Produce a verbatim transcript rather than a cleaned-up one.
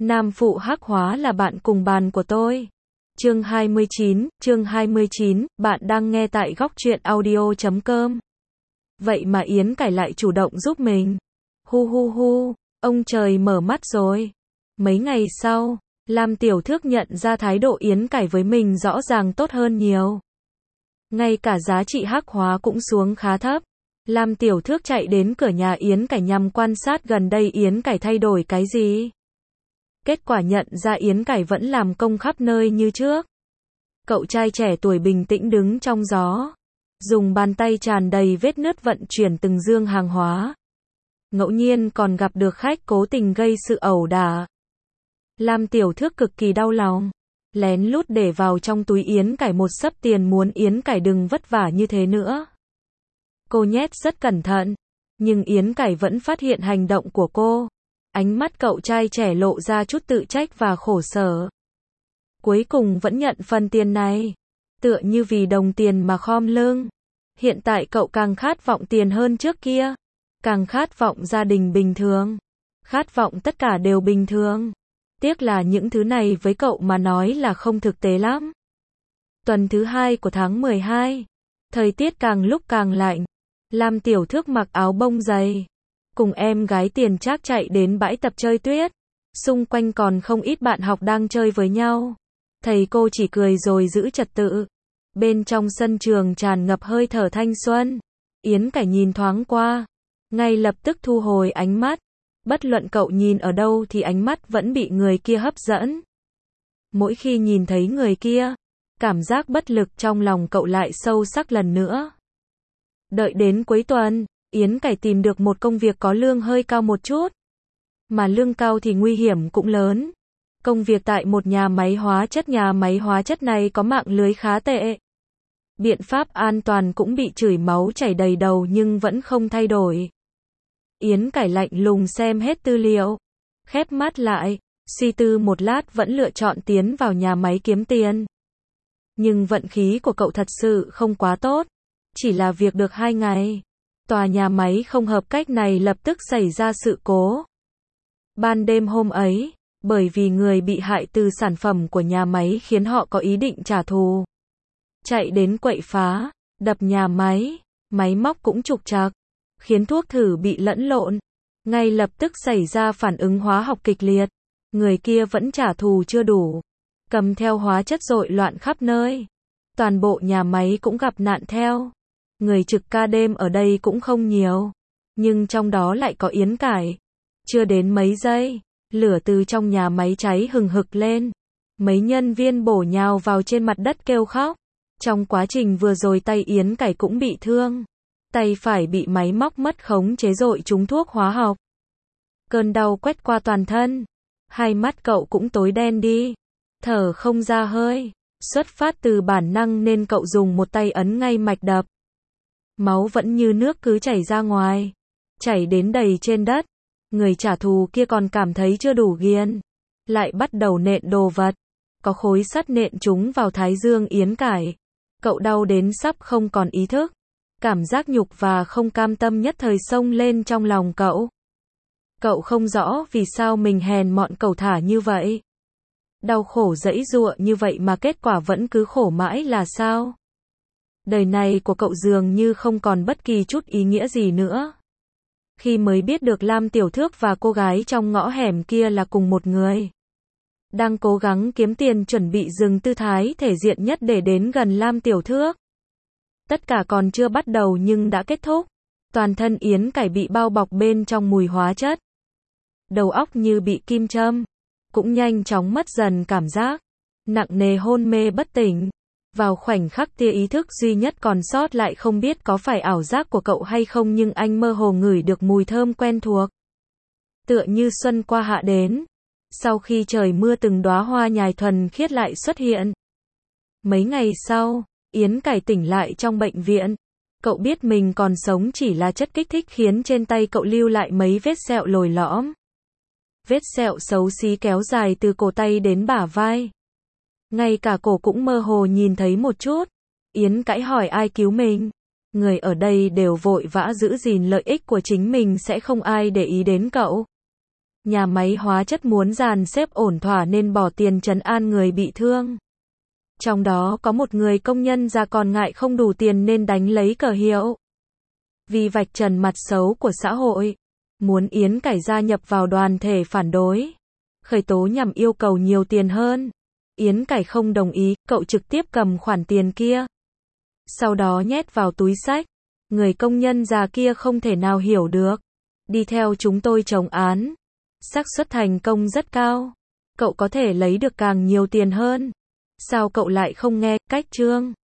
Nam phụ hắc hóa là bạn cùng bàn của tôi. Chương hai mươi chín, chương hai mươi chín, bạn đang nghe tại góc truyện audio chấm com. Vậy mà Yến Cải lại chủ động giúp mình. Hu hu hu, ông trời mở mắt rồi. Mấy ngày sau, Lam Tiểu Thước nhận ra thái độ Yến Cải với mình rõ ràng tốt hơn nhiều. Ngay cả giá trị hắc hóa cũng xuống khá thấp. Lam Tiểu Thước chạy đến cửa nhà Yến Cải nhằm quan sát gần đây Yến Cải thay đổi cái gì. Kết quả nhận ra Yến Cải vẫn làm công khắp nơi như trước. Cậu trai trẻ tuổi bình tĩnh đứng trong gió, dùng bàn tay tràn đầy vết nứt vận chuyển từng dương hàng hóa. Ngẫu nhiên còn gặp được khách cố tình gây sự ẩu đả. Lam Tiểu Thước cực kỳ đau lòng, lén lút để vào trong túi Yến Cải một xấp tiền muốn Yến Cải đừng vất vả như thế nữa. Cô nhét rất cẩn thận, nhưng Yến Cải vẫn phát hiện hành động của cô. Ánh mắt cậu trai trẻ lộ ra chút tự trách và khổ sở. Cuối cùng vẫn nhận phần tiền này, tựa như vì đồng tiền mà khom lưng. Hiện tại cậu càng khát vọng tiền hơn trước kia, càng khát vọng gia đình bình thường, khát vọng tất cả đều bình thường. Tiếc là những thứ này với cậu mà nói là không thực tế lắm. Tuần thứ hai của tháng mười hai, thời tiết càng lúc càng lạnh. Lam Tiểu Thước mặc áo bông dày, cùng em gái Tiền Trác chạy đến bãi tập chơi tuyết. Xung quanh còn không ít bạn học đang chơi với nhau. Thầy cô chỉ cười rồi giữ trật tự. Bên trong sân trường tràn ngập hơi thở thanh xuân. Yến Cải nhìn thoáng qua, ngay lập tức thu hồi ánh mắt. Bất luận cậu nhìn ở đâu thì ánh mắt vẫn bị người kia hấp dẫn. Mỗi khi nhìn thấy người kia, cảm giác bất lực trong lòng cậu lại sâu sắc lần nữa. Đợi đến cuối tuần, Yến Cải tìm được một công việc có lương hơi cao một chút. Mà lương cao thì nguy hiểm cũng lớn. Công việc tại một nhà máy hóa chất, nhà máy hóa chất này có mạng lưới khá tệ. Biện pháp an toàn cũng bị chửi máu chảy đầy đầu nhưng vẫn không thay đổi. Yến Cải lạnh lùng xem hết tư liệu, khép mắt lại, suy tư một lát vẫn lựa chọn tiến vào nhà máy kiếm tiền. Nhưng vận khí của cậu thật sự không quá tốt. Chỉ là việc được hai ngày, tòa nhà máy không hợp cách này lập tức xảy ra sự cố. Ban đêm hôm ấy, bởi vì người bị hại từ sản phẩm của nhà máy khiến họ có ý định trả thù. Chạy đến quậy phá, đập nhà máy, máy móc cũng trục trặc, khiến thuốc thử bị lẫn lộn. Ngay lập tức xảy ra phản ứng hóa học kịch liệt. Người kia vẫn trả thù chưa đủ, cầm theo hóa chất rội loạn khắp nơi. Toàn bộ nhà máy cũng gặp nạn theo. Người trực ca đêm ở đây cũng không nhiều, nhưng trong đó lại có Yến Cải. Chưa đến mấy giây, lửa từ trong nhà máy cháy hừng hực lên. Mấy nhân viên bổ nhào vào trên mặt đất kêu khóc. Trong quá trình vừa rồi tay Yến Cải cũng bị thương. Tay phải bị máy móc mất khống chế rội trúng thuốc hóa học. Cơn đau quét qua toàn thân. Hai mắt cậu cũng tối đen đi. Thở không ra hơi. Xuất phát từ bản năng nên cậu dùng một tay ấn ngay mạch đập. Máu vẫn như nước cứ chảy ra ngoài, chảy đến đầy trên đất. Người trả thù kia còn cảm thấy chưa đủ ghiền, lại bắt đầu nện đồ vật. Có khối sắt nện trúng vào thái dương Yến Cải. Cậu đau đến sắp không còn ý thức. Cảm giác nhục và không cam tâm nhất thời xông lên trong lòng cậu. Cậu không rõ vì sao mình hèn mọn cẩu thả như vậy. Đau khổ giãy giụa như vậy mà kết quả vẫn cứ khổ mãi là sao? Đời này của cậu dường như không còn bất kỳ chút ý nghĩa gì nữa. Khi mới biết được Lam Tiểu Thước và cô gái trong ngõ hẻm kia là cùng một người. Đang cố gắng kiếm tiền chuẩn bị dừng tư thái thể diện nhất để đến gần Lam Tiểu Thước. Tất cả còn chưa bắt đầu nhưng đã kết thúc. Toàn thân Yến Cải bị bao bọc bên trong mùi hóa chất. Đầu óc như bị kim châm. Cũng nhanh chóng mất dần cảm giác. Nặng nề hôn mê bất tỉnh. Vào khoảnh khắc tia ý thức duy nhất còn sót lại không biết có phải ảo giác của cậu hay không nhưng anh mơ hồ ngửi được mùi thơm quen thuộc. Tựa như xuân qua hạ đến. Sau khi trời mưa từng đóa hoa nhài thuần khiết lại xuất hiện. Mấy ngày sau, Yến Cải tỉnh lại trong bệnh viện. Cậu biết mình còn sống chỉ là chất kích thích khiến trên tay cậu lưu lại mấy vết sẹo lồi lõm. Vết sẹo xấu xí kéo dài từ cổ tay đến bả vai. Ngay cả cổ cũng mơ hồ nhìn thấy một chút. Yến Cải hỏi ai cứu mình. Người ở đây đều vội vã giữ gìn lợi ích của chính mình sẽ không ai để ý đến cậu. Nhà máy hóa chất muốn dàn xếp ổn thỏa nên bỏ tiền trấn an người bị thương. Trong đó có một người công nhân già còn ngại không đủ tiền nên đánh lấy cờ hiệu. Vì vạch trần mặt xấu của xã hội, muốn Yến Cải gia nhập vào đoàn thể phản đối, khởi tố nhằm yêu cầu nhiều tiền hơn. Yến Cải không đồng ý, cậu trực tiếp cầm khoản tiền kia. Sau đó nhét vào túi xách. Người công nhân già kia không thể nào hiểu được. Đi theo chúng tôi chống án. Xác suất thành công rất cao. Cậu có thể lấy được càng nhiều tiền hơn. Sao cậu lại không nghe? Cách chương